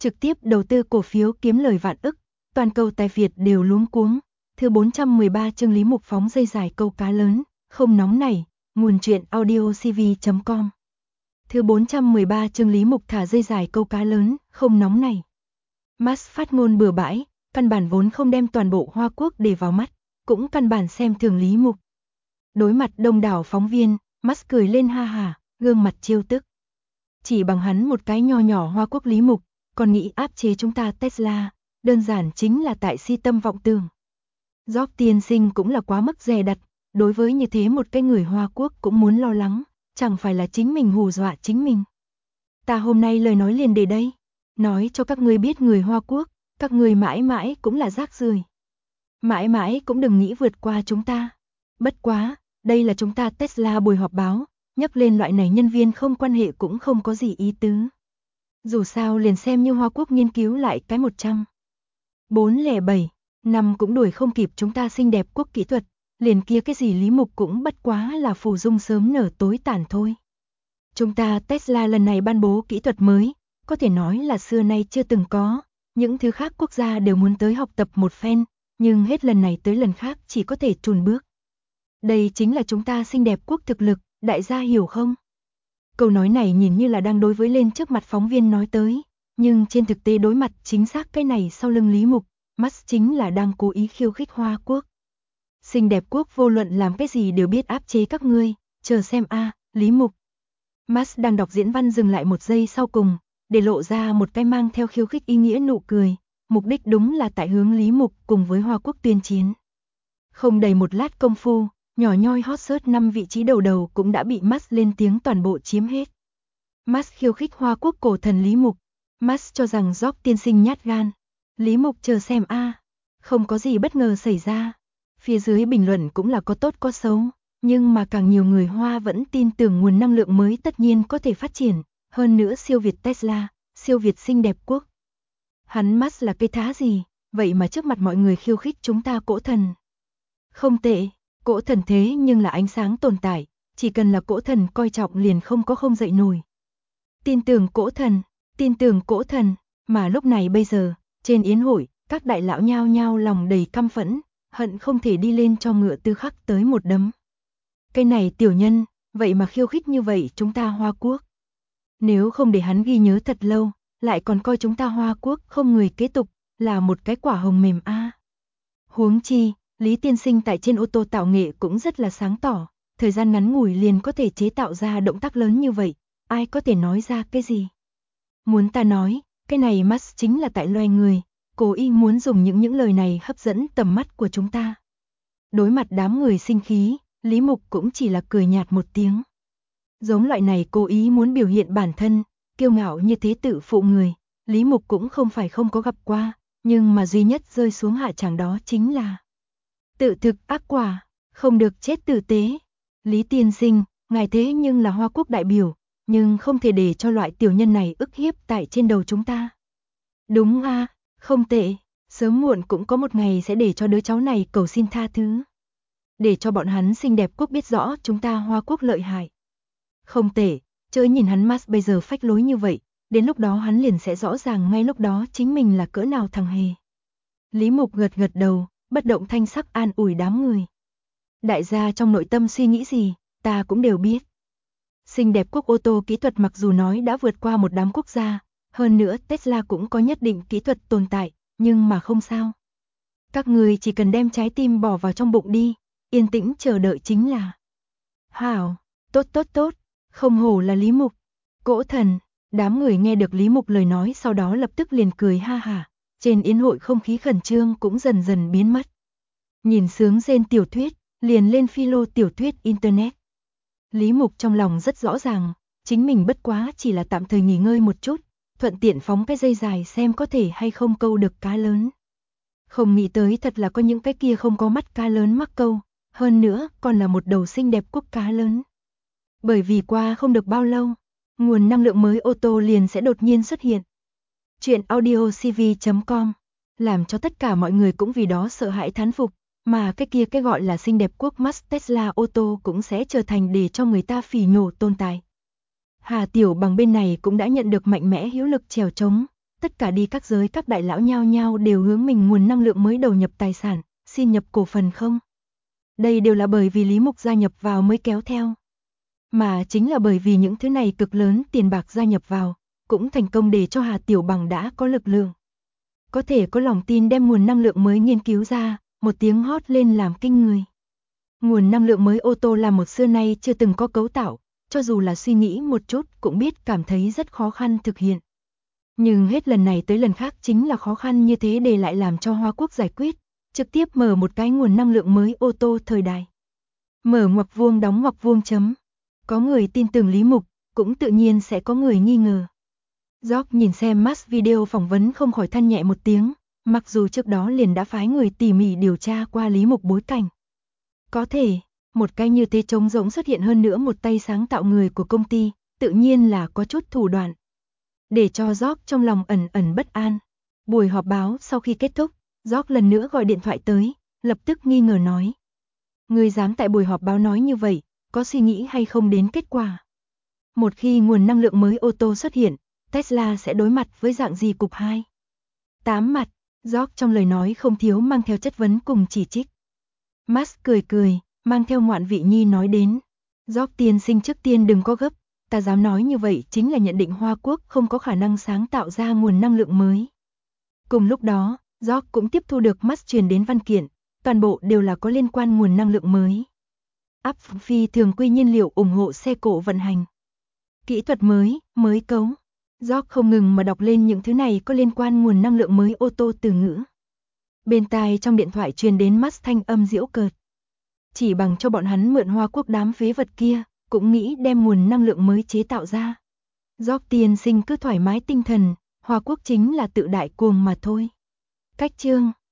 trực tiếp đầu tư cổ phiếu kiếm lời vạn ức, toàn cầu tài Việt đều luống cuống. Thứ 413 chương Lý Mục phóng dây dài câu cá lớn, không nóng nảy, nguồn truyện audiocv.com. Thứ 413 chương Lý Mục thả dây dài câu cá lớn, không nóng nảy. Musk phát ngôn bừa bãi, căn bản vốn không đem toàn bộ Hoa Quốc để vào mắt, cũng căn bản xem thường Lý Mục. Đối mặt đông đảo phóng viên, Musk cười lên ha hả, gương mặt trêu tức. Chỉ bằng hắn một cái nho nhỏ Hoa Quốc Lý Mục, còn nghĩ áp chế chúng ta Tesla, đơn giản chính là tại si tâm vọng tưởng. Job tiên sinh cũng là quá mức dè đặt, đối với như thế một cái người Hoa Quốc cũng muốn lo lắng, chẳng phải là chính mình hù dọa chính mình. Ta hôm nay lời nói liền để đây, nói cho các ngươi biết người Hoa Quốc, các ngươi mãi mãi cũng là rác rưởi. Mãi mãi cũng đừng nghĩ vượt qua chúng ta. Bất quá, đây là chúng ta Tesla buổi họp báo, nhắc lên loại này nhân viên không quan hệ cũng không có gì ý tứ. Dù sao liền xem như Hoa Quốc nghiên cứu lại cái 100. 407 năm cũng đuổi không kịp chúng ta xinh đẹp quốc kỹ thuật, liền kia cái gì Lý Mục cũng bất quá là phù dung sớm nở tối tàn thôi. Chúng ta Tesla lần này ban bố kỹ thuật mới, có thể nói là xưa nay chưa từng có, những thứ khác quốc gia đều muốn tới học tập một phen, nhưng hết lần này tới lần khác chỉ có thể chùn bước. Đây chính là chúng ta xinh đẹp quốc thực lực, đại gia hiểu không? Câu nói này nhìn như là đang đối với lên trước mặt phóng viên nói tới, nhưng trên thực tế đối mặt chính xác cái này sau lưng Lý Mục, Musk chính là đang cố ý khiêu khích Hoa Quốc. Xinh đẹp quốc vô luận làm cái gì đều biết áp chế các ngươi, chờ xem a, Lý Mục. Musk đang đọc diễn văn dừng lại một giây sau cùng, để lộ ra một cái mang theo khiêu khích ý nghĩa nụ cười, mục đích đúng là tại hướng Lý Mục cùng với Hoa Quốc tuyên chiến. Không đầy một lát công phu, nhỏ nhoi hot search 5 vị trí đầu đầu cũng đã bị Musk lên tiếng toàn bộ chiếm hết. Musk khiêu khích Hoa Quốc cổ thần Lý Mục. Musk cho rằng Job tiên sinh nhát gan. Lý Mục chờ xem a, không có gì bất ngờ xảy ra. Phía dưới bình luận cũng là có tốt có xấu, nhưng mà càng nhiều người Hoa vẫn tin tưởng nguồn năng lượng mới tất nhiên có thể phát triển, hơn nữa siêu việt Tesla, siêu việt xinh đẹp quốc. Hắn Musk là cây thá gì, vậy mà trước mặt mọi người khiêu khích chúng ta cỗ thần. Không tệ, cỗ thần thế nhưng là ánh sáng tồn tại, chỉ cần là cỗ thần coi trọng liền không có không dậy nổi. Tin tưởng cỗ thần, mà lúc này bây giờ, trên yến hội, các đại lão nhao nhao lòng đầy căm phẫn, hận không thể đi lên cho ngựa tư khắc tới một đấm. Cái này tiểu nhân, vậy mà khiêu khích như vậy chúng ta Hoa Quốc. Nếu không để hắn ghi nhớ thật lâu, lại còn coi chúng ta Hoa Quốc không người kế tục, là một cái quả hồng mềm a. Huống chi, Lý tiên sinh tại trên ô tô tạo nghệ cũng rất là sáng tỏ, thời gian ngắn ngủi liền có thể chế tạo ra động tác lớn như vậy, ai có thể nói ra cái gì. Muốn ta nói, cái này Musk chính là tại loài người, cố ý muốn dùng những lời này hấp dẫn tầm mắt của chúng ta. Đối mặt đám người sinh khí, Lý Mục cũng chỉ là cười nhạt một tiếng. Giống loại này cố ý muốn biểu hiện bản thân, kiêu ngạo như thế tự phụ người, Lý Mục cũng không phải không có gặp qua, nhưng mà duy nhất rơi xuống hạ tràng đó chính là tự thực ác quả, không được chết tử tế. Lý tiên sinh, ngài thế nhưng là Hoa Quốc đại biểu, nhưng không thể để cho loại tiểu nhân này ức hiếp tại trên đầu chúng ta. Đúng a, không tệ, sớm muộn cũng có một ngày sẽ để cho đứa cháu này cầu xin tha thứ. Để cho bọn hắn xinh đẹp quốc biết rõ chúng ta Hoa Quốc lợi hại. Không tệ, chớ nhìn hắn Musk bây giờ phách lối như vậy, đến lúc đó hắn liền sẽ rõ ràng ngay lúc đó chính mình là cỡ nào thằng hề. Lý Mục gật gật đầu, bất động thanh sắc an ủi đám người. Đại gia trong nội tâm suy nghĩ gì, ta cũng đều biết. Xinh đẹp quốc ô tô kỹ thuật mặc dù nói đã vượt qua một đám quốc gia, hơn nữa Tesla cũng có nhất định kỹ thuật tồn tại, nhưng mà không sao. Các người chỉ cần đem trái tim bỏ vào trong bụng đi, yên tĩnh chờ đợi chính là. Hảo, tốt, không hổ là Lý Mục. Cỗ thần, đám người nghe được Lý Mục lời nói sau đó lập tức liền cười ha hả, trên yến hội không khí khẩn trương cũng dần dần biến mất. Nhìn sướng rên tiểu thuyết, liền lên philo tiểu thuyết internet. Lý Mục trong lòng rất rõ ràng, chính mình bất quá chỉ là tạm thời nghỉ ngơi một chút, thuận tiện phóng cái dây dài xem có thể hay không câu được cá lớn. Không nghĩ tới thật là có những cái kia không có mắt cá lớn mắc câu, hơn nữa còn là một đầu xinh đẹp quốc cá lớn. Bởi vì qua không được bao lâu, nguồn năng lượng mới ô tô liền sẽ đột nhiên xuất hiện. Chuyện audiocv.com làm cho tất cả mọi người cũng vì đó sợ hãi thán phục, mà cái gọi là xinh đẹp quốc Musk Tesla ô tô cũng sẽ trở thành để cho người ta phỉ nhổ tồn tại. Hà Tiểu Bằng bên này cũng đã nhận được mạnh mẽ hữu lực chèo chống, Tất cả đi các giới các đại lão nhao nhao đều hướng mình nguồn năng lượng mới đầu nhập tài sản, xin nhập cổ phần không. Đây đều là bởi vì Lý Mục gia nhập vào mới kéo theo. Mà chính là bởi vì những thứ này cực lớn tiền bạc gia nhập vào, cũng thành công để cho Hà Tiểu Bằng đã có lực lượng. Có thể có lòng tin đem nguồn năng lượng mới nghiên cứu ra, một tiếng hót lên làm kinh người. Nguồn năng lượng mới ô tô là một xưa nay chưa từng có cấu tạo, cho dù là suy nghĩ một chút cũng biết cảm thấy rất khó khăn thực hiện. Nhưng hết lần này tới lần khác chính là khó khăn như thế để lại làm cho Hoa Quốc giải quyết, trực tiếp mở một cái nguồn năng lượng mới ô tô thời đại. Mở ngoặc vuông đóng ngoặc vuông chấm. Có người tin tưởng Lý Mục, cũng tự nhiên sẽ có người nghi ngờ. George nhìn xem mass video phỏng vấn không khỏi than nhẹ một tiếng, mặc dù trước đó liền đã phái người tỉ mỉ điều tra qua Lý Mục bối cảnh. Có thể, một cái như thế trống rỗng xuất hiện hơn nữa một tay sáng tạo người của công ty, tự nhiên là có chút thủ đoạn. Để cho George trong lòng ẩn ẩn bất an. Buổi họp báo sau khi kết thúc, George lần nữa gọi điện thoại tới, lập tức nghi ngờ nói. Người dám tại buổi họp báo nói như vậy, có suy nghĩ hay không đến kết quả? Một khi nguồn năng lượng mới ô tô xuất hiện, Tesla sẽ đối mặt với dạng gì cục 2? 8 mặt, George trong lời nói không thiếu mang theo chất vấn cùng chỉ trích. Musk cười cười, mang theo ngoạn vị nhi nói đến. George tiên sinh trước tiên đừng có gấp, ta dám nói như vậy chính là nhận định Hoa Quốc không có khả năng sáng tạo ra nguồn năng lượng mới. Cùng lúc đó, George cũng tiếp thu được Musk truyền đến văn kiện, toàn bộ đều là có liên quan nguồn năng lượng mới. Áp phi thường quy nhiên liệu ủng hộ xe cộ vận hành. Kỹ thuật mới, mới cấu. George không ngừng mà đọc lên những thứ này có liên quan nguồn năng lượng mới ô tô từ ngữ. Bên tai trong điện thoại truyền đến Musk thanh âm giễu cợt. Chỉ bằng cho bọn hắn mượn Hoa Quốc đám phế vật kia, cũng nghĩ đem nguồn năng lượng mới chế tạo ra. George tiên sinh cứ thoải mái tinh thần, Hoa Quốc chính là tự đại cuồng mà thôi. Cách chương